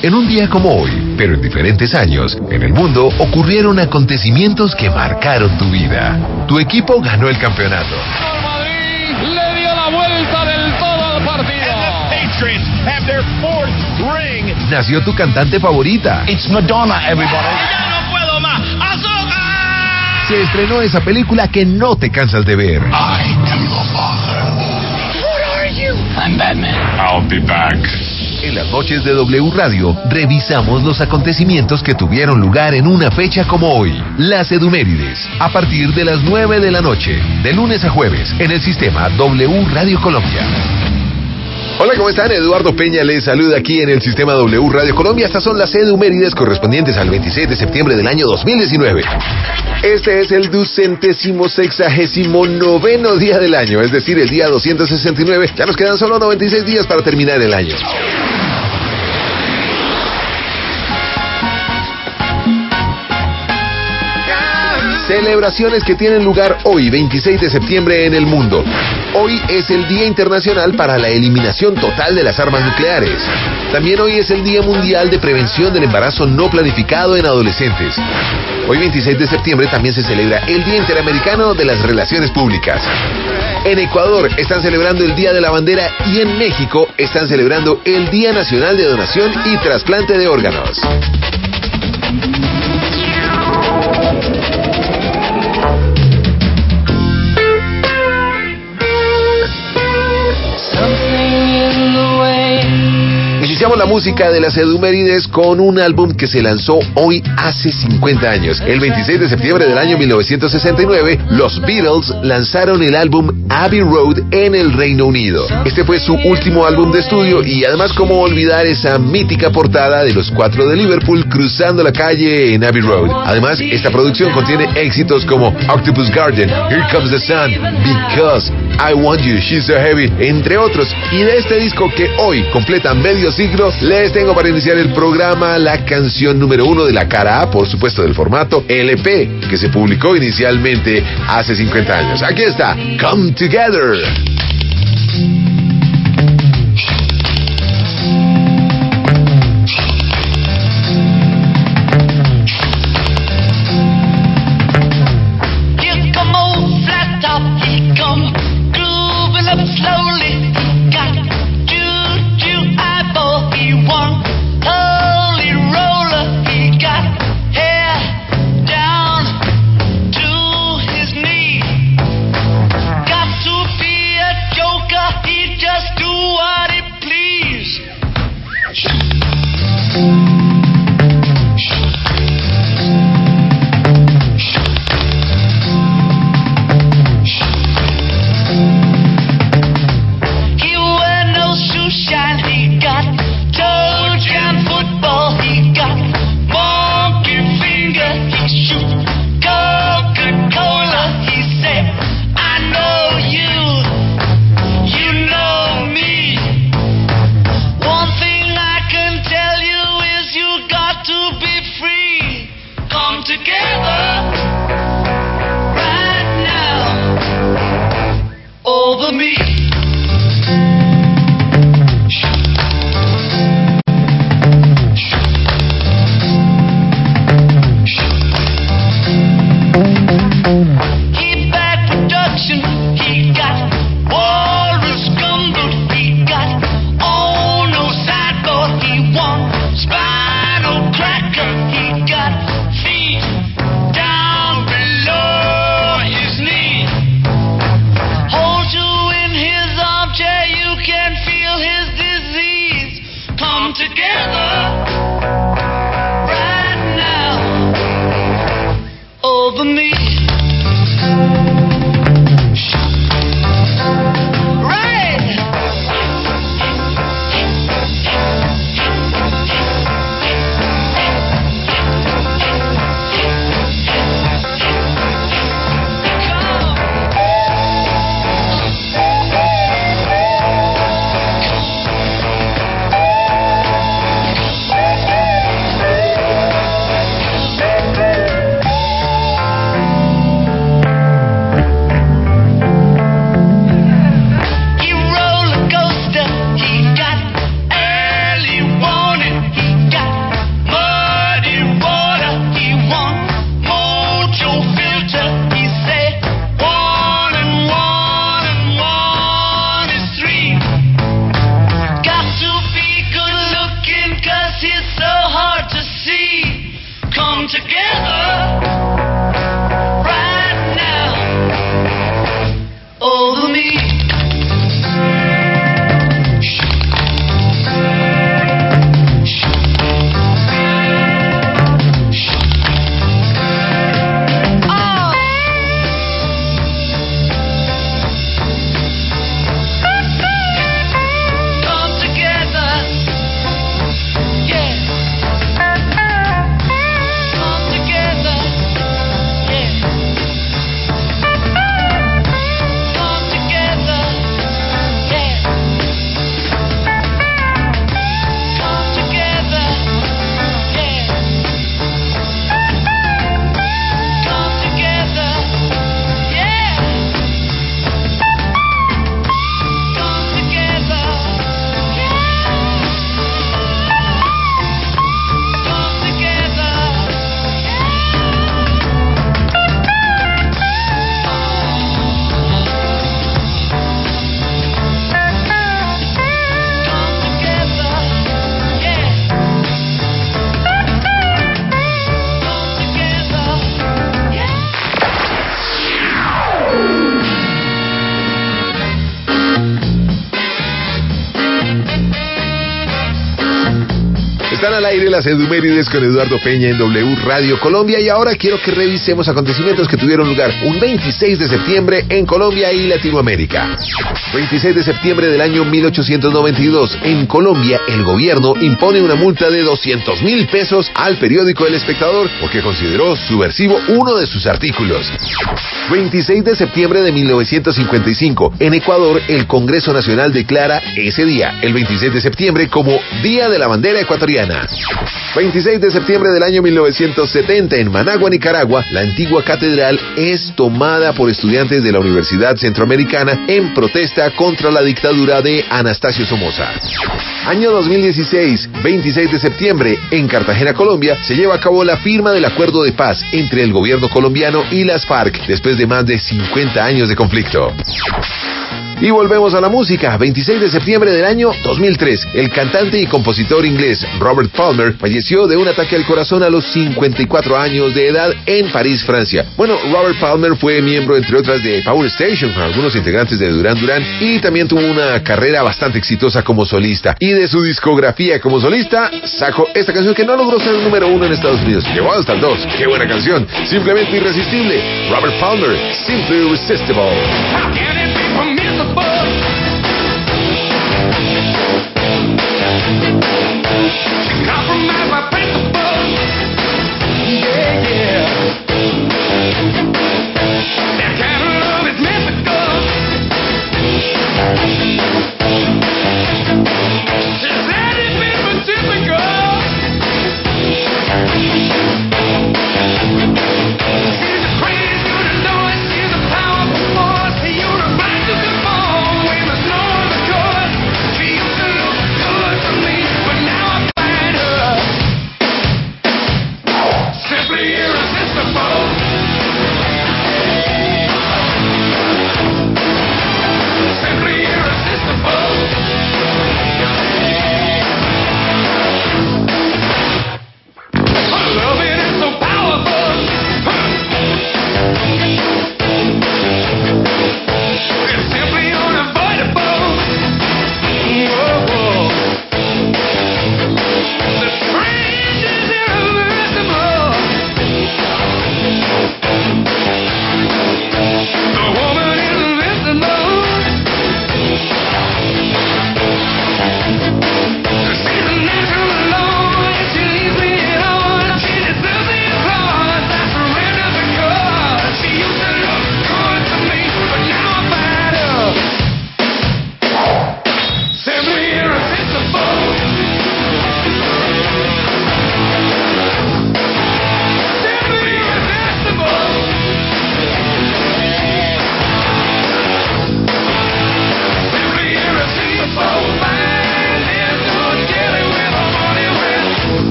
En un día como hoy, pero en diferentes años, en el mundo ocurrieron acontecimientos que marcaron tu vida. Tu equipo ganó el campeonato. El Madrid le dio la vuelta del todo al partido. And the Patriots have their fourth ring. Nació tu cantante favorita. It's Madonna, everybody. ¡Ya no puedo más! ¡Azúcar! Se estrenó esa película que no te cansas de ver. I am your father. What are you? I'm Batman. I'll be back. En las noches de W Radio, revisamos los acontecimientos que tuvieron lugar en una fecha como hoy. Las Edumérides, a partir de las 9 de la noche, de lunes a jueves, en el sistema W Radio Colombia. Hola, ¿cómo están? Eduardo Peña les saluda aquí en el sistema W Radio Colombia. Estas son las Edumérides correspondientes al 26 de septiembre del año 2019. Este es el 269º día del año, es decir, el día 269. Ya nos quedan solo 96 días para terminar el año. Celebraciones que tienen lugar hoy, 26 de septiembre, en el mundo. Hoy es el Día Internacional para la Eliminación Total de las Armas Nucleares. También hoy es el Día Mundial de Prevención del Embarazo No Planificado en Adolescentes. Hoy, 26 de septiembre, también se celebra el Día Interamericano de las Relaciones Públicas. En Ecuador están celebrando el Día de la Bandera y en México están celebrando el Día Nacional de Donación y Trasplante de Órganos. Iniciamos la música de las Edumérides con un álbum que se lanzó hoy hace 50 años. El 26 de septiembre del año 1969, los Beatles lanzaron el álbum Abbey Road en el Reino Unido. Este fue su último álbum de estudio y además, cómo olvidar esa mítica portada de los 4 de Liverpool cruzando la calle en Abbey Road. Además, esta producción contiene éxitos como Octopus Garden, Here Comes the Sun, Because, I Want You, She's So Heavy, entre otros. Y de este disco que hoy completa medio siglo, les tengo para iniciar el programa la canción número 1 de la cara A, por supuesto del formato LP, que se publicó inicialmente hace 50 años. Aquí está, Come Together. it's so hard to see. Come together right now. Over me. Están al aire las Edumérides con Eduardo Peña en W Radio Colombia y ahora quiero que revisemos acontecimientos que tuvieron lugar un 26 de septiembre en Colombia y Latinoamérica. 26 de septiembre del año 1892, en Colombia el gobierno impone una multa de 200.000 pesos al periódico El Espectador porque consideró subversivo uno de sus artículos. 26 de septiembre de 1955, en Ecuador el Congreso Nacional declara ese día, el 26 de septiembre, como Día de la Bandera Ecuatoriana. 26 de septiembre del año 1970, en Managua, Nicaragua, la antigua catedral es tomada por estudiantes de la Universidad Centroamericana en protesta contra la dictadura de Anastasio Somoza. Año 2016, 26 de septiembre, en Cartagena, Colombia, se lleva a cabo la firma del acuerdo de paz entre el gobierno colombiano y las FARC después de más de 50 años de conflicto. Y volvemos a la música. 26 de septiembre del año 2003, el cantante y compositor inglés Robert Palmer falleció de un ataque al corazón a los 54 años de edad en París, Francia. Bueno, Robert Palmer fue miembro, entre otras, de Power Station con algunos integrantes de Duran Duran y también tuvo una carrera bastante exitosa como solista. Y de su discografía como solista, sacó esta canción que no logró ser el número 1 en Estados Unidos. Llegó hasta el 2. ¡Qué buena canción! Simplemente irresistible. Robert Palmer, Simply Irresistible. Compromise my principles. Yeah, yeah. That kind of love is mythical. She's had it been typical. She's a crazy, you to know it. She's a powerful force, the universe.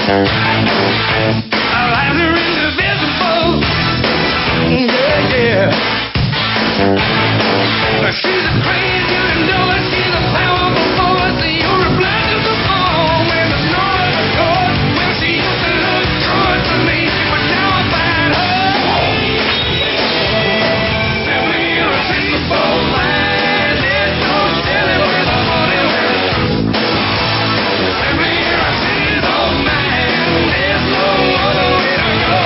Our lives are indivisible. Yeah, yeah. She's a crazy, you know it. She's a powerful force. You're a blast of the ball when there's no other chord. Well, she used to look good to me, but now I find her simply irresistible. Man, there's no telling where the money went. Simply irresistible, man. There's no other way to go.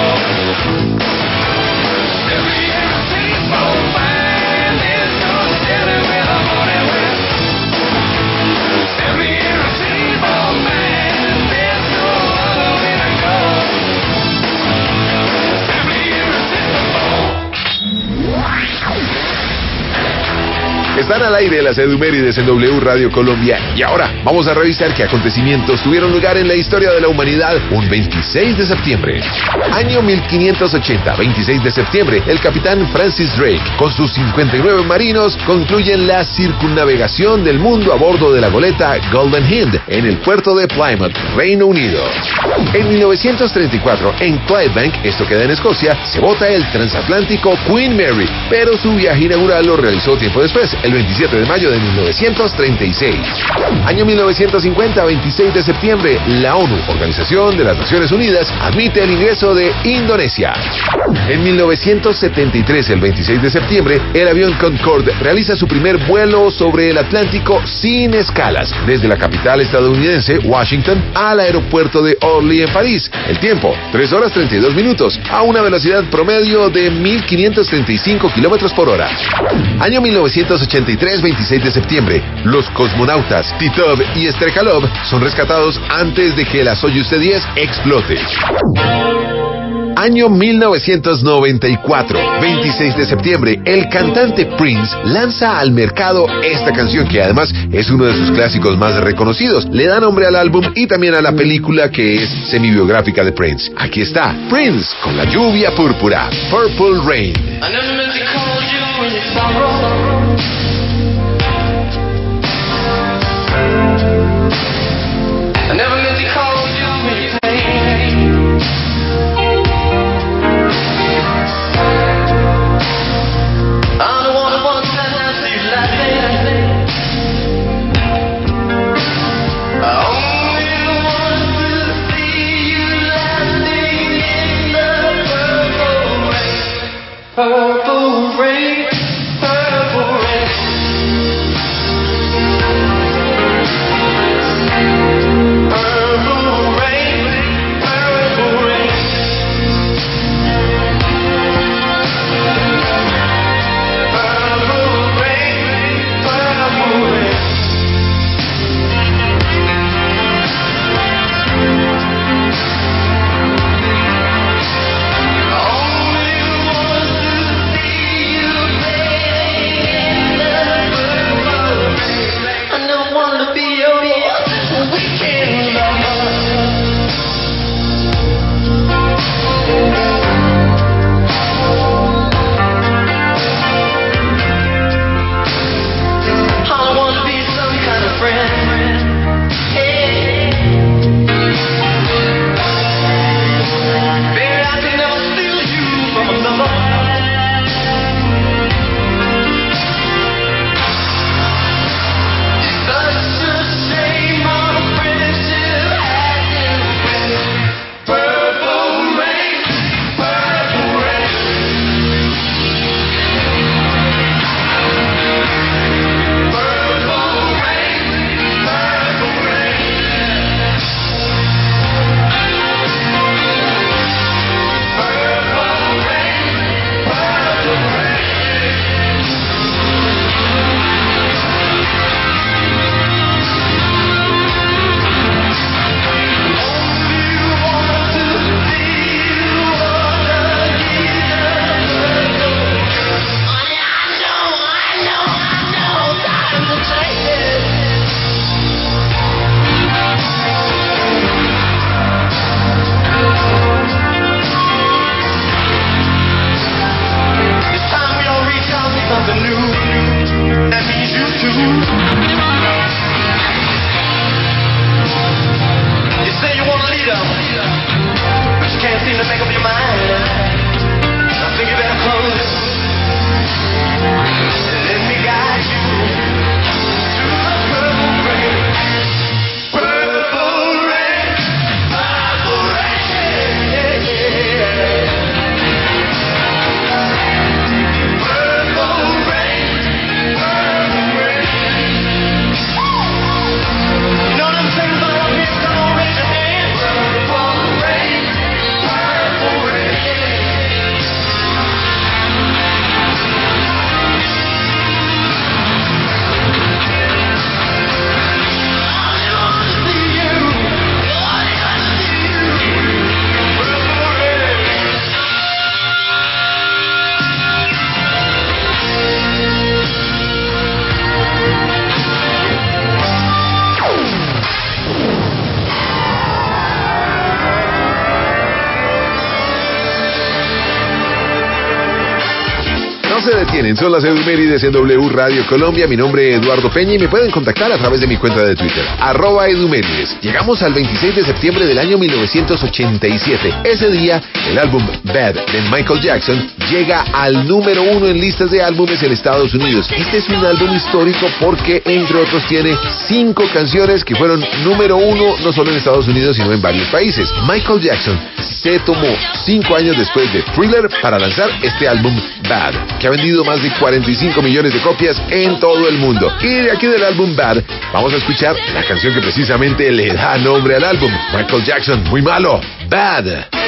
Simply irresistible, man. There's no telling where the money went. Simply irresistible, man. There's no other way to go. Simply irresistible. Están al aire las Edumérides en W Radio Colombia y ahora vamos a revisar qué acontecimientos tuvieron lugar en la historia de la humanidad un 26 de septiembre. Año 1580, 26 de septiembre, el capitán Francis Drake con sus 59 marinos concluyen la circunnavegación del mundo a bordo de la goleta Golden Hind en el puerto de Plymouth, Reino Unido. En 1934, en Clydebank, esto queda en Escocia, se bota el transatlántico Queen Mary, pero su viaje inaugural lo realizó tiempo después, el 27 de mayo de 1936. Año 1950, 26 de septiembre, la ONU, Organización de las Naciones Unidas, admite el ingreso de Indonesia. En 1973, el 26 de septiembre, el avión Concorde realiza su primer vuelo sobre el Atlántico sin escalas, desde la capital estadounidense, Washington, al aeropuerto de Orly, en París. El tiempo, 3 horas 32 minutos, a una velocidad promedio de 1.535 kilómetros por hora. Año 1983, 26 de septiembre, los cosmonautas Titov y Strekalov son rescatados antes de que la Soyuz T-10 explote. Año 1994, 26 de septiembre, el cantante Prince lanza al mercado esta canción que además es uno de sus clásicos más reconocidos. Le da nombre al álbum y también a la película que es semi-biográfica de Prince. Aquí está, Prince con La Lluvia Púrpura, Purple Rain. I never meant to call you in your sorrow. I never meant to call you in your pain. I don't wanna watch that see you laughing. I only want to see you laughing in the purple rain. Purple rain, purple no se detienen, son las Edumérides en W Radio Colombia. Mi nombre es Eduardo Peña y me pueden contactar a través de mi cuenta de Twitter, @Edumérides. Llegamos al 26 de septiembre del año 1987. Ese día, el álbum Bad de Michael Jackson llega al número 1 en listas de álbumes en Estados Unidos. Este es un álbum histórico porque, entre otros, tiene 5 canciones que fueron número 1 no solo en Estados Unidos, sino en varios países. Michael Jackson se tomó 5 años después de Thriller para lanzar este álbum Bad, que ha vendido más de 45 millones de copias en todo el mundo. Y de aquí del álbum Bad vamos a escuchar la canción que precisamente le da nombre al álbum. Michael Jackson, muy malo, Bad.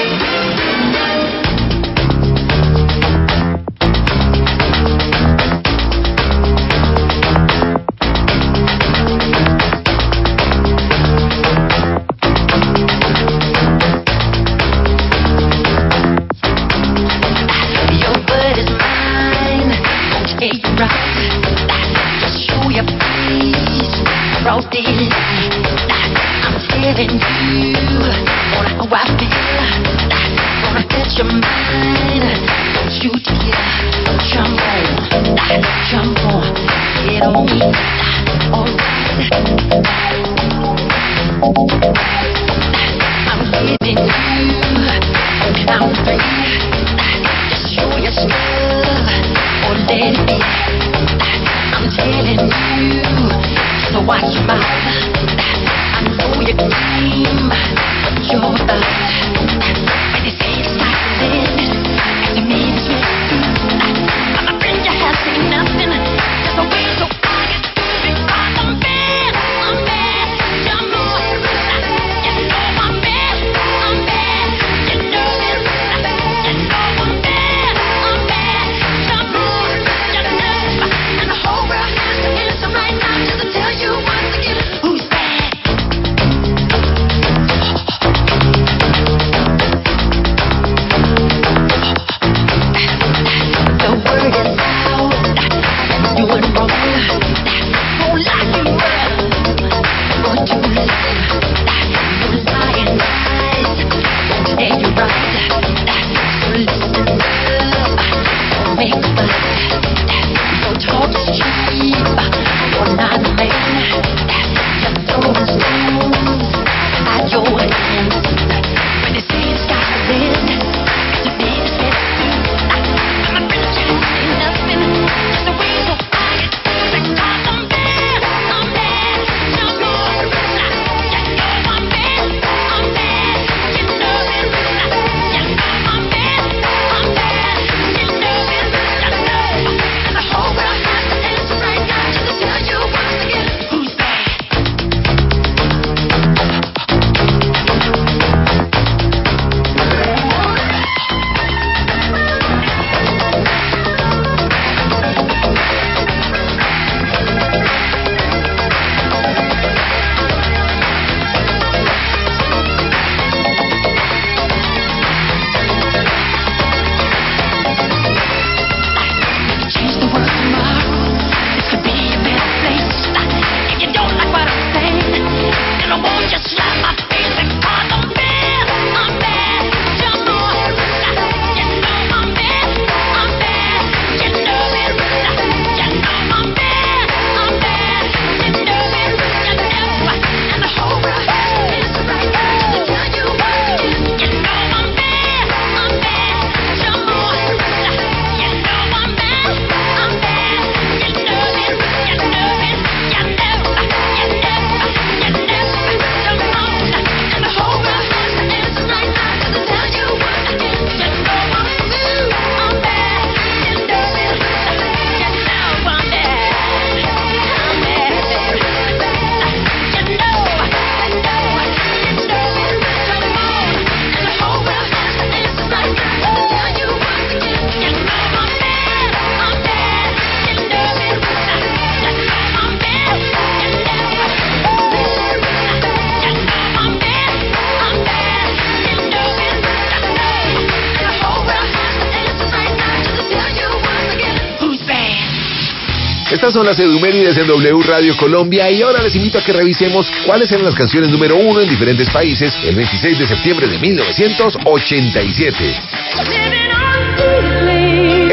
Estas son las Edumérides en W Radio Colombia y ahora les invito a que revisemos cuáles eran las canciones número 1 en diferentes países el 26 de septiembre de 1987.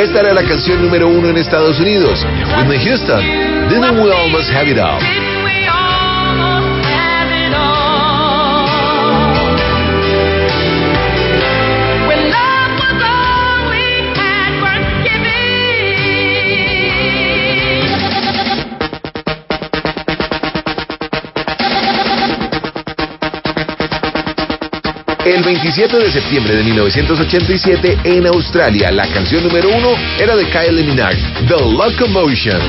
esta era la canción número 1 en Estados Unidos. Whitney Houston, Didn't We Almost Have It All? El 27 de septiembre de 1987, en Australia, la canción número 1 era de Kylie Minogue, The Locomotion.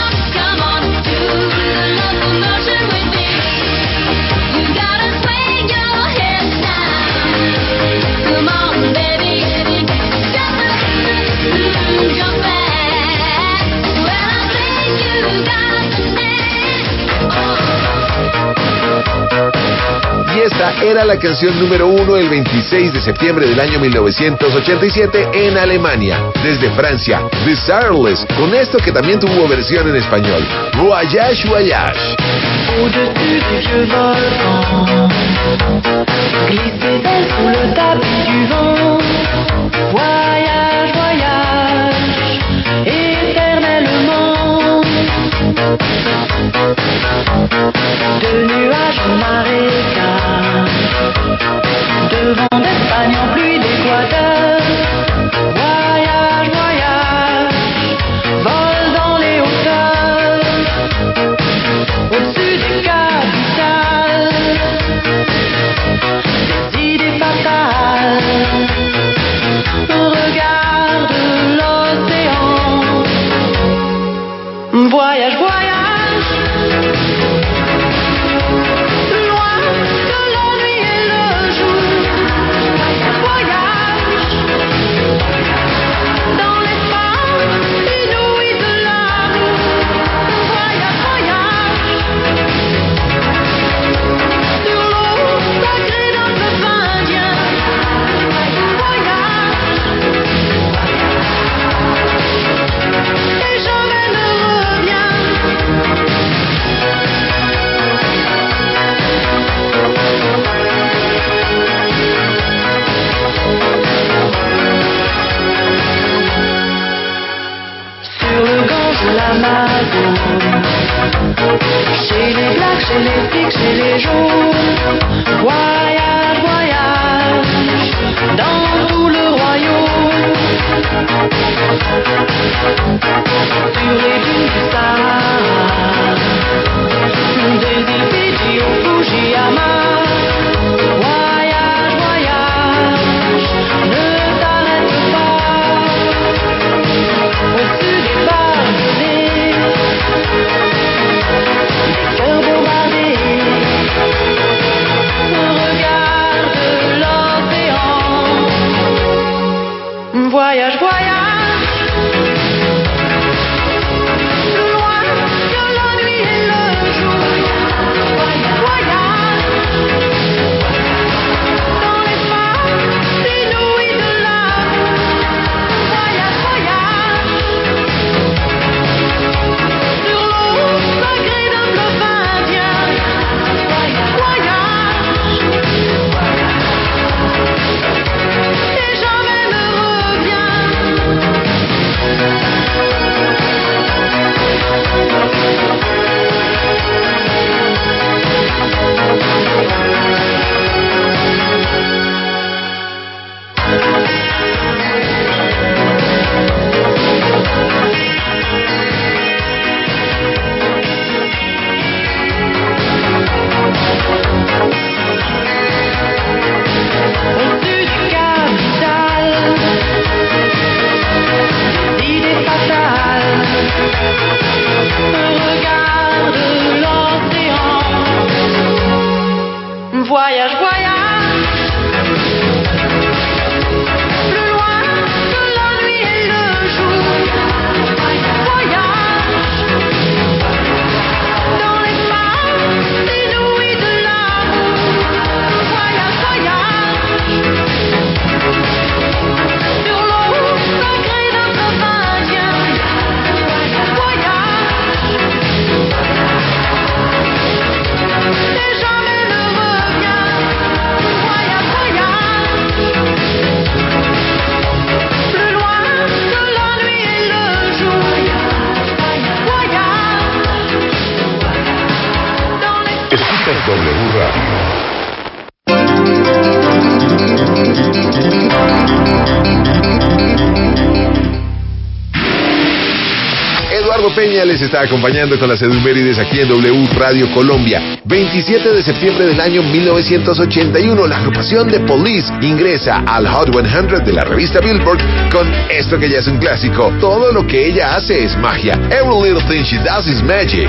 Y esta era la canción número 1 el 26 de septiembre del año 1987 en Alemania. Desde Francia, The Starless, con esto que también tuvo versión en español, Voyage, Voyage. Au-dessus des vieux volcans, glisser d'elle sous le tapis du vent. Voyage, voyage, éternellement. De nuages au marécage, de vent d'Espagne en pluie d'Équateur. Voyage, voyage, vole dans les hauteurs. Au-dessus des capitales, des idées fatales. Eduardo Peña les está acompañando con las efemérides aquí en W Radio Colombia. 27 de septiembre del año 1981, la agrupación The Police ingresa al Hot 100 de la revista Billboard con esto que ya es un clásico. Todo lo que ella hace es magia. Every little thing she does is magic.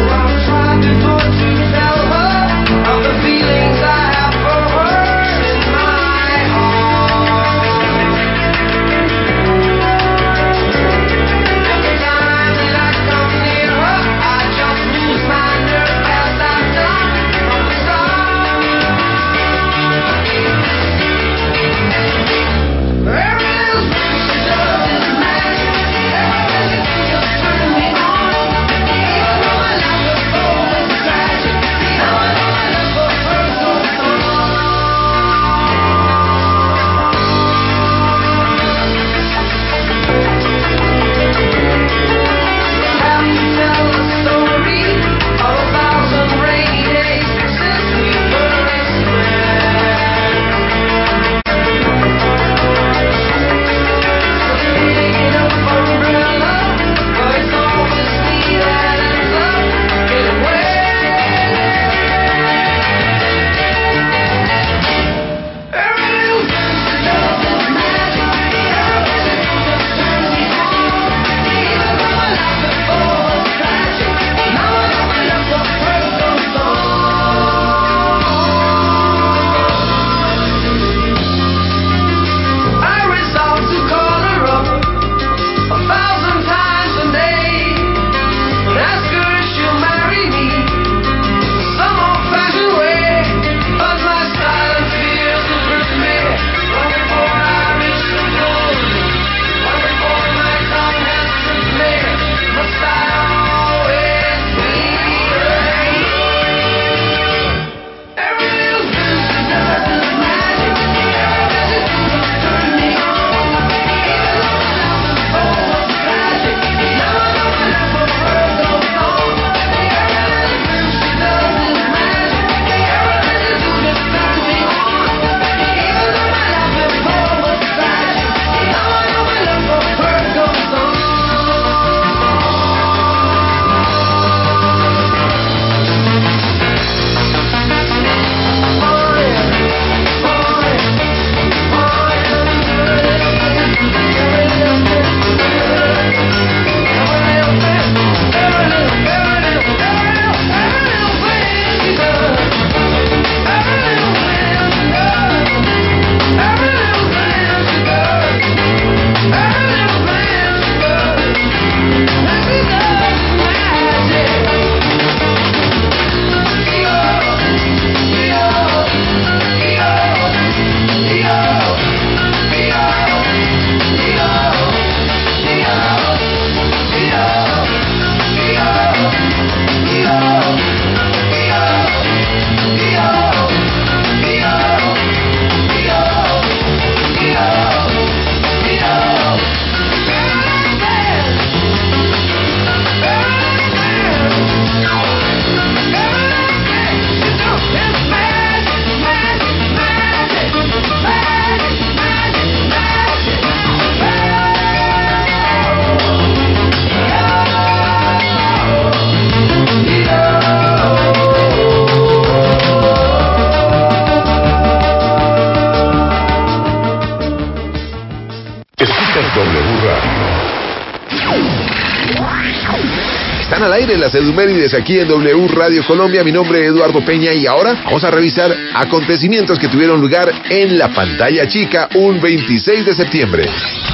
Están al aire las Edumérides aquí en W Radio Colombia. Mi nombre es Eduardo Peña y ahora vamos a revisar acontecimientos que tuvieron lugar en la pantalla chica un 26 de septiembre.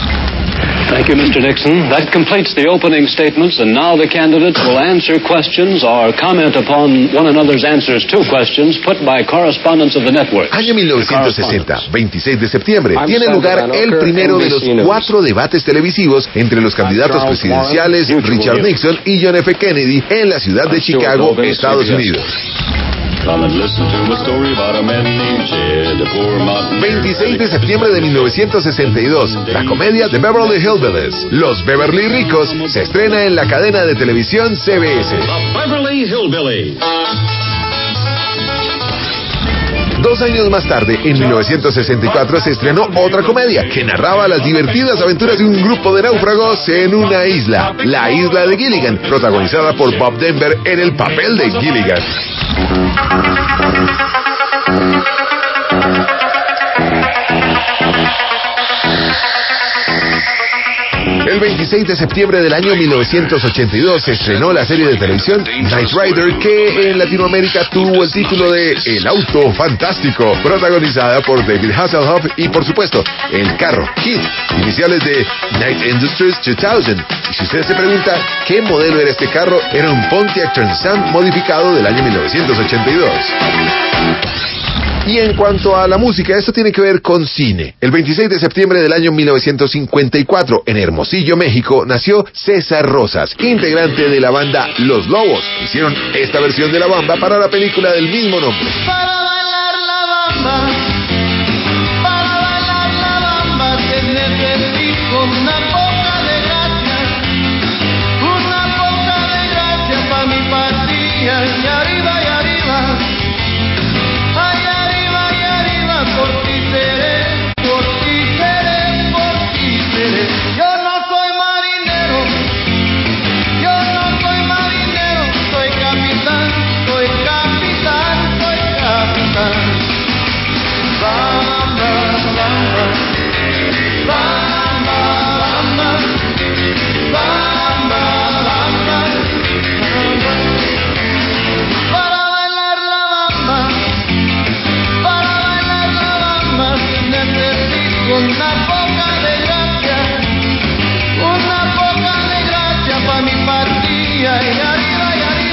Thank you, Mr. Nixon. That completes the opening statements, and now the candidates will answer questions or comment upon one another's answers to questions put by correspondents of the network. Año 1960, 26 de septiembre, tiene lugar el primero de los 4 debates televisivos entre los candidatos presidenciales Richard Nixon y John F. Kennedy en la ciudad de Chicago, Estados Unidos. 26 de septiembre de 1962, la comedia de Beverly Hillbillies, Los Beverly Ricos, se estrena en la cadena de televisión CBS. The Beverly Hillbillies. 2 años más tarde, en 1964, se estrenó otra comedia que narraba las divertidas aventuras de un grupo de náufragos en una isla, la isla de Gilligan, protagonizada por Bob Denver en el papel de Gilligan. El 26 de septiembre del año 1982 se estrenó la serie de televisión Knight Rider, que en Latinoamérica tuvo el título de El Auto Fantástico, protagonizada por David Hasselhoff y, por supuesto, el carro KITT, iniciales de Knight Industries 2000. Y si usted se pregunta qué modelo era este carro, era un Pontiac Trans Am modificado del año 1982. Y en cuanto a la música, esto tiene que ver con cine. El 26 de septiembre del año 1954, en Hermosillo, México, nació César Rosas, integrante de la banda Los Lobos. Hicieron esta versión de La Bamba para la película del mismo nombre. Para bailar la bamba, te necesito una poca de gracia pa' mi patria, y arriba, por ti seré, por ti seré, por ti seré. Yo no soy marinero, soy capitán, soy capitán, soy capitán. Bamba, bamba, bamba, bamba, bamba, bamba, bamba. Para bailar la bamba, necesito una poca de gracia pa' mi partida, y arriba, y arriba.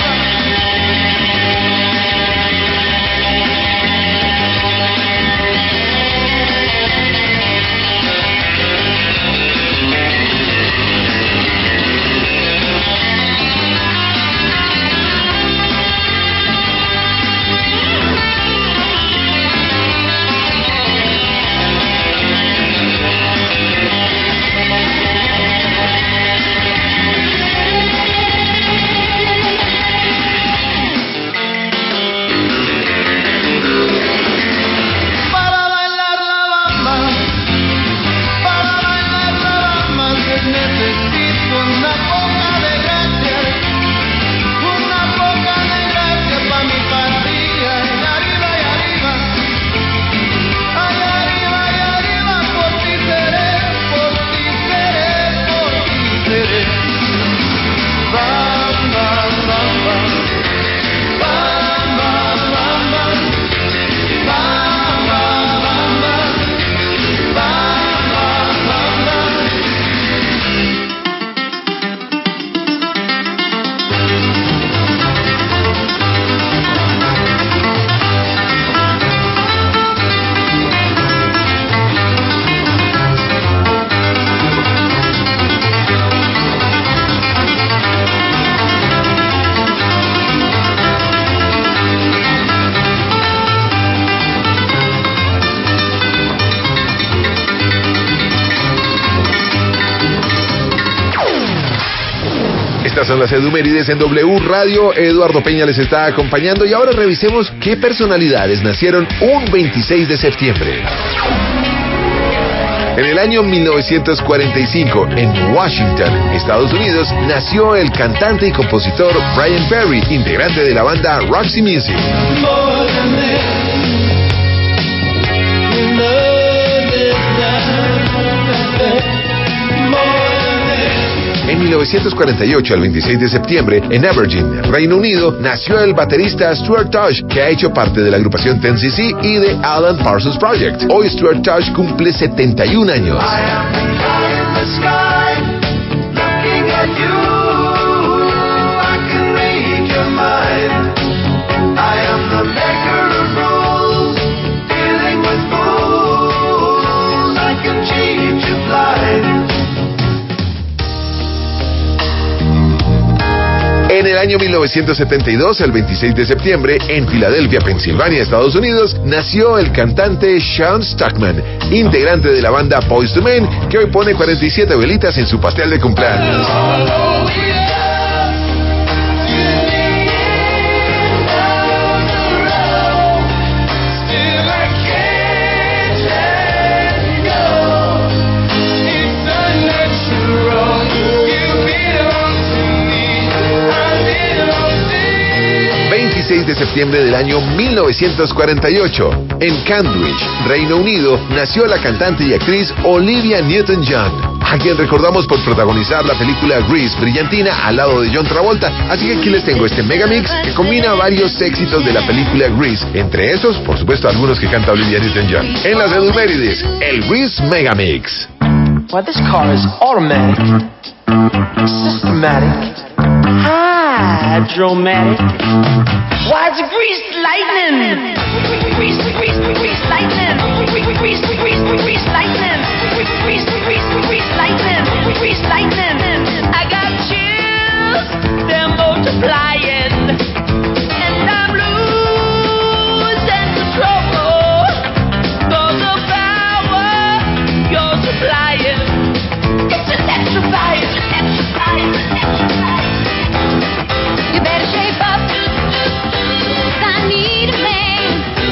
Estas son las Edumérides en W Radio. Eduardo Peña les está acompañando y ahora revisemos qué personalidades nacieron un 26 de septiembre. En el año 1945, en Washington, Estados Unidos, nació el cantante y compositor Brian Ferry, integrante de la banda Roxy Music. En 1948, el 26 de septiembre, en Aberdeen, Reino Unido, nació el baterista Stuart Tosh, que ha hecho parte de la agrupación 10cc y de Alan Parsons Project. Hoy Stuart Tosh cumple 71 años. En el año 1972, el 26 de septiembre, en Filadelfia, Pensilvania, Estados Unidos, nació el cantante Sean Stockman, integrante de la banda Boyz II Men, que hoy pone 47 velitas en su pastel de cumpleaños. Still de septiembre del año 1948. En Cambridge, Reino Unido, nació la cantante y actriz Olivia Newton-John, a quien recordamos por protagonizar la película Grease brillantina al lado de John Travolta. Así que aquí les tengo este megamix que combina varios éxitos de la película Grease, entre esos, por supuesto, algunos que canta Olivia Newton-John. En las Edumérides, el Grease Megamix. Well, this car is automatic, systematic, hydromatic. Why, it's greased lightning. Grease lightning. Grease lightning. Grease lightning. I got chills, they're multiplying, and I'm losing control. Cause the power you're supplying, it's electrifying. You better shape up, 'cause I need a man,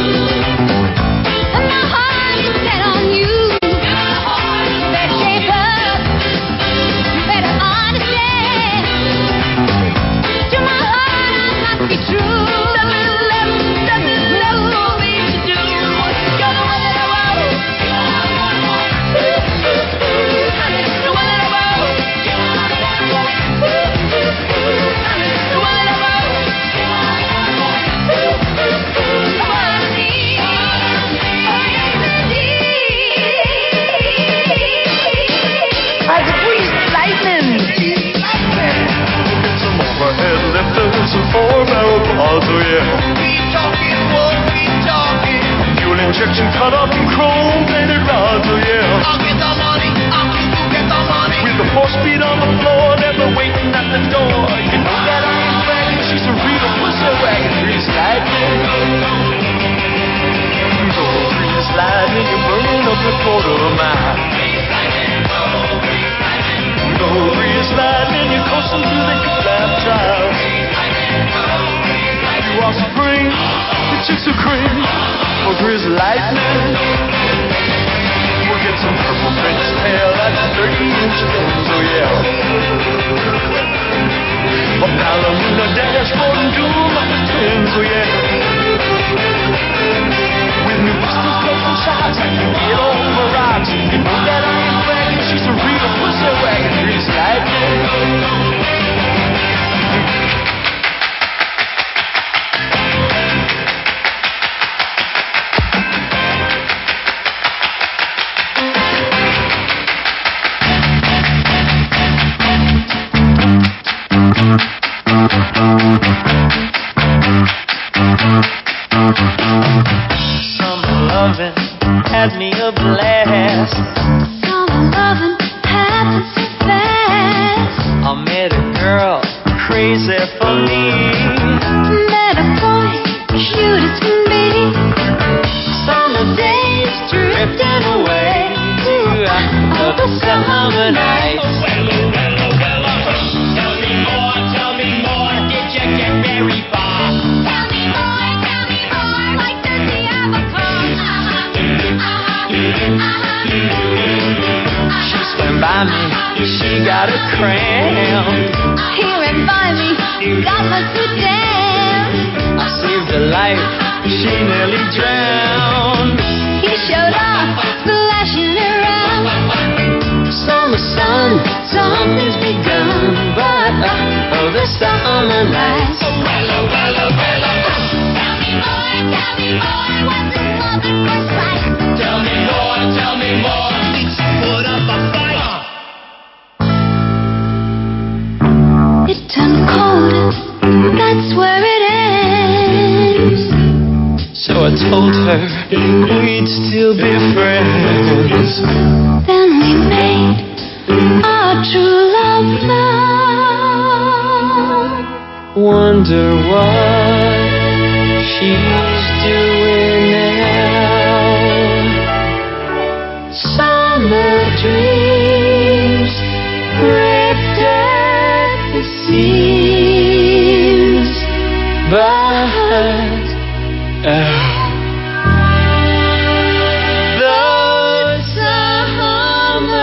and my heart is set on you. You better shape up, you better understand. To my heart I must be true. Nothing left for me to do. You're the one that I want. You're the one that I want. Some 4-barrel pods, oh yeah. Keep talking, fuel injection cut up in chrome-plated rods, oh yeah. I'll get the money, I'll get the money. With the 4-speed on the floor, never waiting at the door. You know that I ain't bragging, she's a real pussy wagon. Grease lightning. Grease lightning, you're burning up a quarter mile. Grease lightning, you're coasting through the lap trials. You are supreme, the chicks are cream. For Grease lightning, we'll get some purple French tail, that's 30-inch fins, oh yeah. A Palomino dashboard and doom of the twins, oh yeah. With new pistols, clubs, and shots, I can get over rocks. You know that I ain't bragging, she's a real pussy wagon. Grease lightning. Summer loving had me a blast. Summer loving happened so fast. I met a girl crazy for me. Met a boy cute as can be. Summer days drifting away to other summer nights. Tell me more, did you get very far? Tell me more, like does he have a car? She swam by me, she got a cramp. He ran by me, got my foot down. I saved her life, she nearly drowned. He showed up, splashing around. Summer sun, something's begun, but the summer nights. Tell me more, what's a woman for sight? Tell me more, let's put up a fight. It turned colder, that's where it ends. So I told her we'd still be friends. Then we made our true love love. Wonder what she's doing now. Summer dreams ripped at the seams, but the summer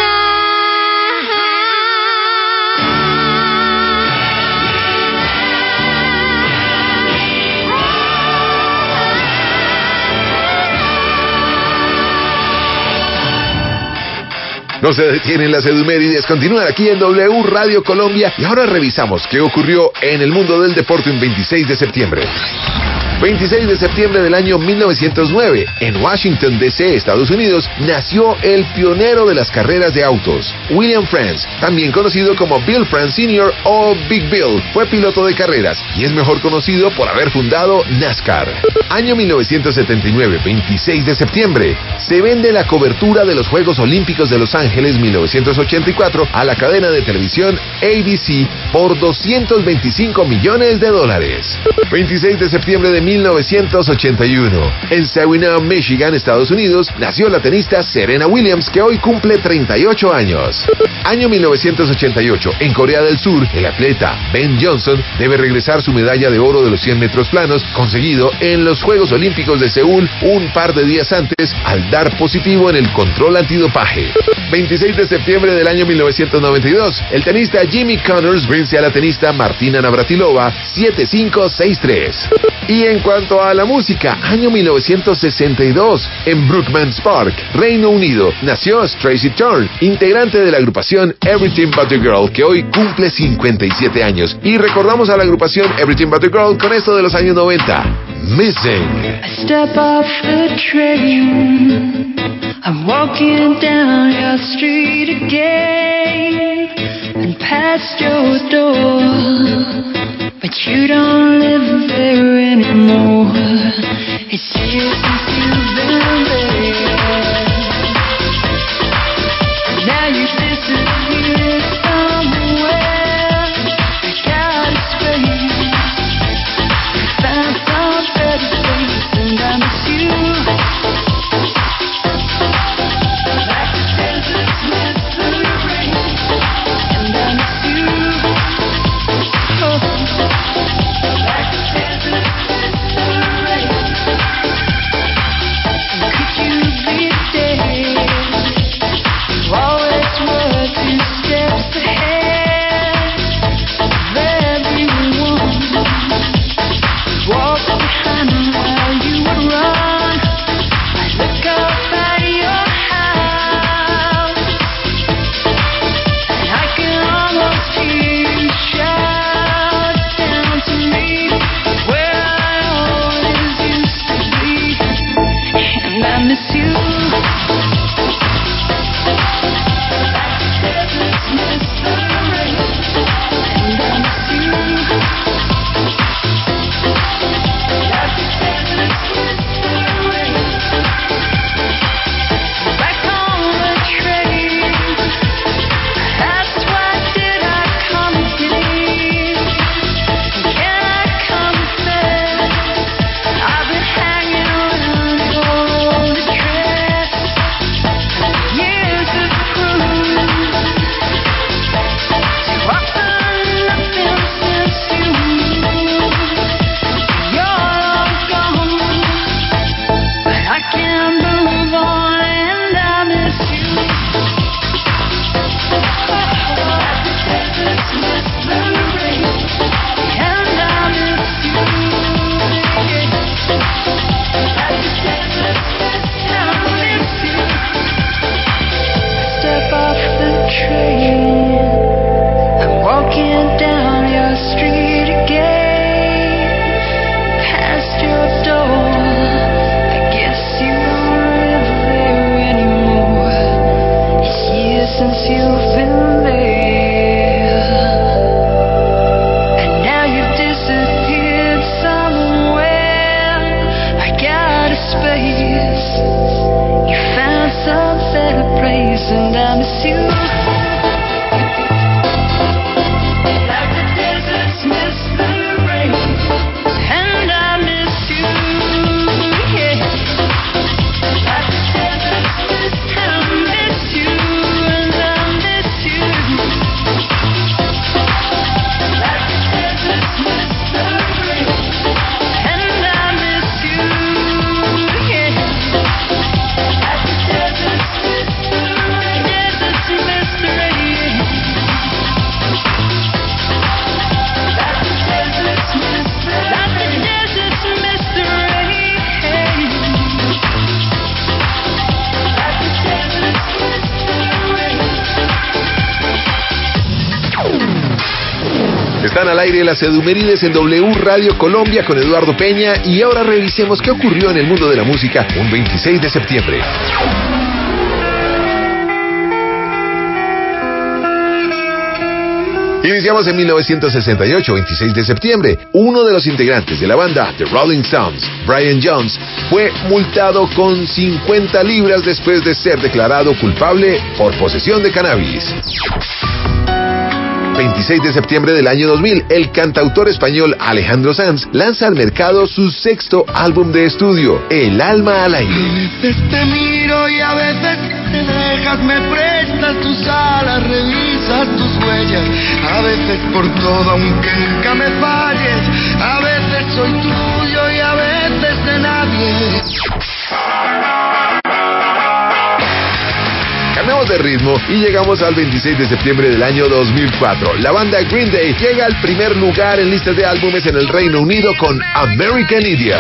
night. No se detienen las edumérides, continúan aquí en W Radio Colombia y ahora revisamos qué ocurrió en el mundo del deporte un 26 de septiembre. 26 de septiembre del año 1909, en Washington, D.C., Estados Unidos, nació el pionero de las carreras de autos, William France, también conocido como Bill France Sr. o Big Bill. Fue piloto de carreras y es mejor conocido por haber fundado NASCAR. Año 1979, 26 de septiembre, se vende la cobertura de los Juegos Olímpicos de Los Ángeles 1984 a la cadena de televisión ABC por $225 millones. 26 de septiembre de 1981. En Saginaw, Michigan, Estados Unidos, nació la tenista Serena Williams, que hoy cumple 38 años. Año 1988. En Corea del Sur, el atleta Ben Johnson debe regresar su medalla de oro de los 100 metros planos, conseguido en los Juegos Olímpicos de Seúl un par de días antes, al dar positivo en el control antidopaje. 26 de septiembre del año 1992. El tenista Jimmy Connors vence a la tenista Martina Navratilova 7-5, 6-3. Y en cuanto a la música, año 1962, en Brookmans Park, Reino Unido, nació Tracy Thorn, integrante de la agrupación Everything But a Girl, que hoy cumple 57 años. Y recordamos a la agrupación Everything But a Girl con esto de los años 90, Missing. I step off the train, I'm walking down your street again, and past your door. But you don't live there anymore. It's years since you've been there. Now you disappear somewhere. I got a space. Found some better place, and I miss you. Like the deserts miss the rain, and I miss you. Oh. Están al aire las Edumérides en W Radio Colombia con Eduardo Peña y ahora revisemos qué ocurrió en el mundo de la música un 26 de septiembre. Iniciamos en 1968, 26 de septiembre. Uno de los integrantes de la banda The Rolling Stones, Brian Jones, fue multado con 50 libras después de ser declarado culpable por posesión de cannabis. 26 de septiembre del año 2000, el cantautor español Alejandro Sanz lanza al mercado su sexto álbum de estudio, El alma al aire. A veces te miro y a veces te dejas, me prestas tus alas, revisas tus huellas. A veces por todo, aunque nunca me falles. A veces soy tuyo y a veces de nadie. Cambiamos de ritmo y llegamos al 26 de septiembre del año 2004. La banda Green Day llega al primer lugar en listas de álbumes en el Reino Unido con American Idiot.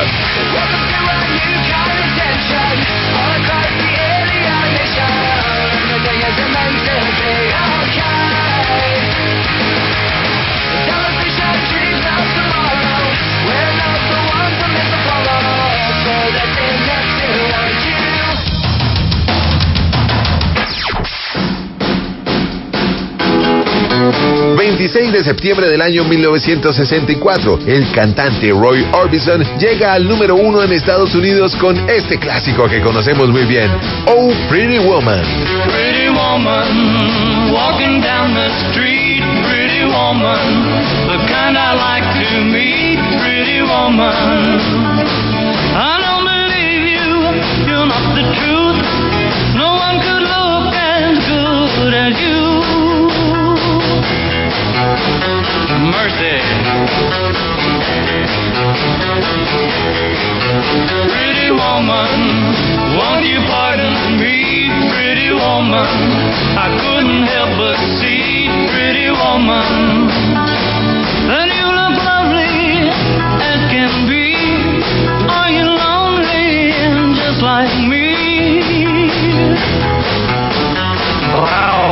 El 26 de septiembre del año 1964, el cantante Roy Orbison llega al número 1 en Estados Unidos con este clásico que conocemos muy bien, Oh Pretty Woman. Pretty woman, walking down the street, pretty woman, the kind I like to meet, pretty woman. I don't believe you, you're not the truth, no one could look as good as you. Mercy. Pretty woman, won't you pardon me, pretty woman? I couldn't help but see, pretty woman, that you look lovely as can be. Are you lonely and just like me? Wow.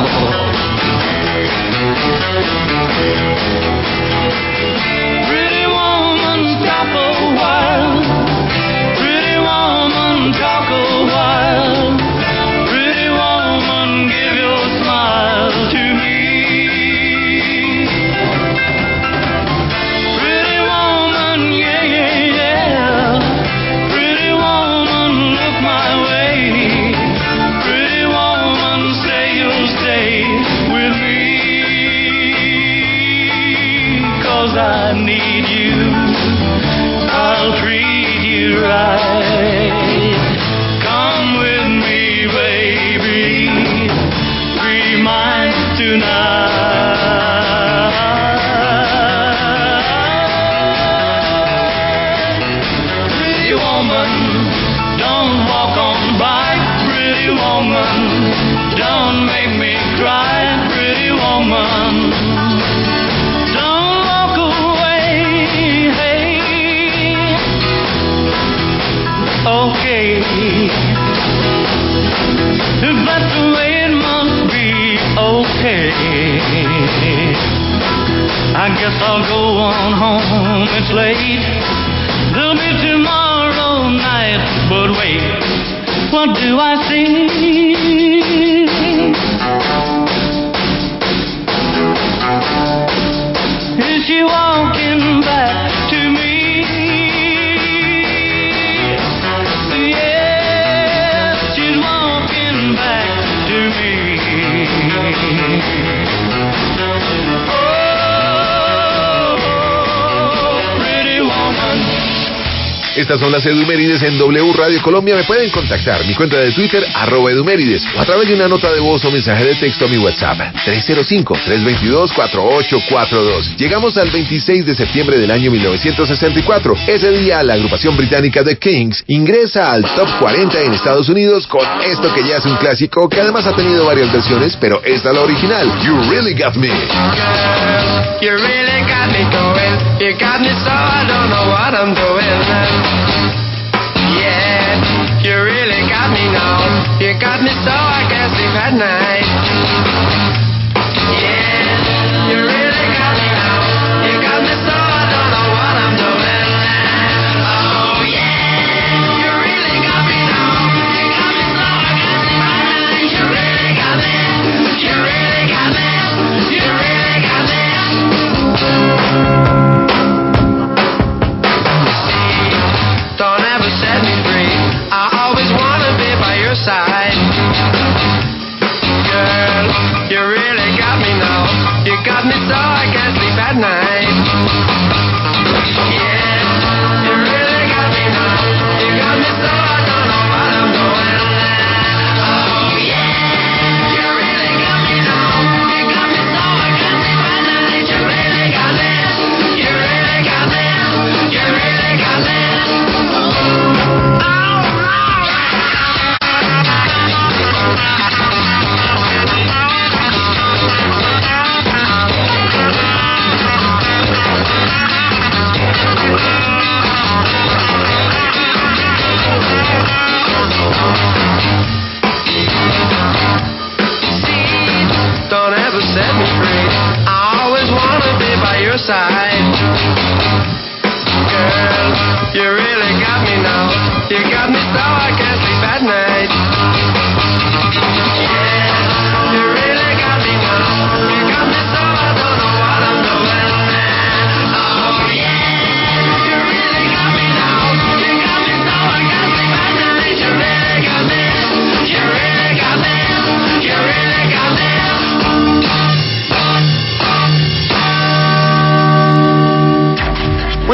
Pretty woman, stop a while. Pretty woman, talk a while. Pretty woman, give your smile to me. Pretty woman, yeah, yeah, yeah. Pretty woman, look my way. Pretty woman, say you'll stay with me. I need you, I'll treat you right. Come with me, baby, be mine tonight. Pretty woman, don't walk on by. Pretty woman, don't make me cry. Pretty woman, okay, if that's the way it must be, okay. I guess I'll go on home, it's late. There'll be tomorrow night, but wait, what do I see? Is she walking back to me? Estas son las Edumérides en W Radio Colombia. Me pueden contactar, mi cuenta de Twitter, @Edumérides, o a través de una nota de voz o mensaje de texto a mi WhatsApp, 305-322-4842. Llegamos al 26 de septiembre del año 1964. Ese día, la agrupación británica The Kings ingresa al Top 40 en Estados Unidos con esto que ya es un clásico, que además ha tenido varias versiones, pero esta es la original, You Really Got Me. You really got me going. You got me so I don't know what I'm doing. Yeah, you really got me now. You got me so I can't sleep at night. Yeah, you really got me now.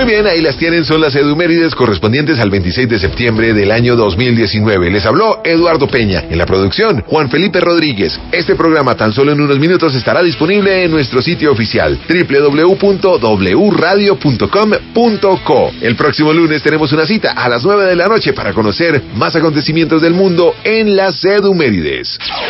bien, ahí las tienen, son las edumérides correspondientes al 26 de septiembre del año 2019. Les habló Eduardo Peña. En la producción, Juan Felipe Rodríguez. Este programa tan solo en unos minutos estará disponible en nuestro sitio oficial www.wradio.com.co. El próximo lunes tenemos una cita a las 9 de la noche para conocer más acontecimientos del mundo en las edumérides.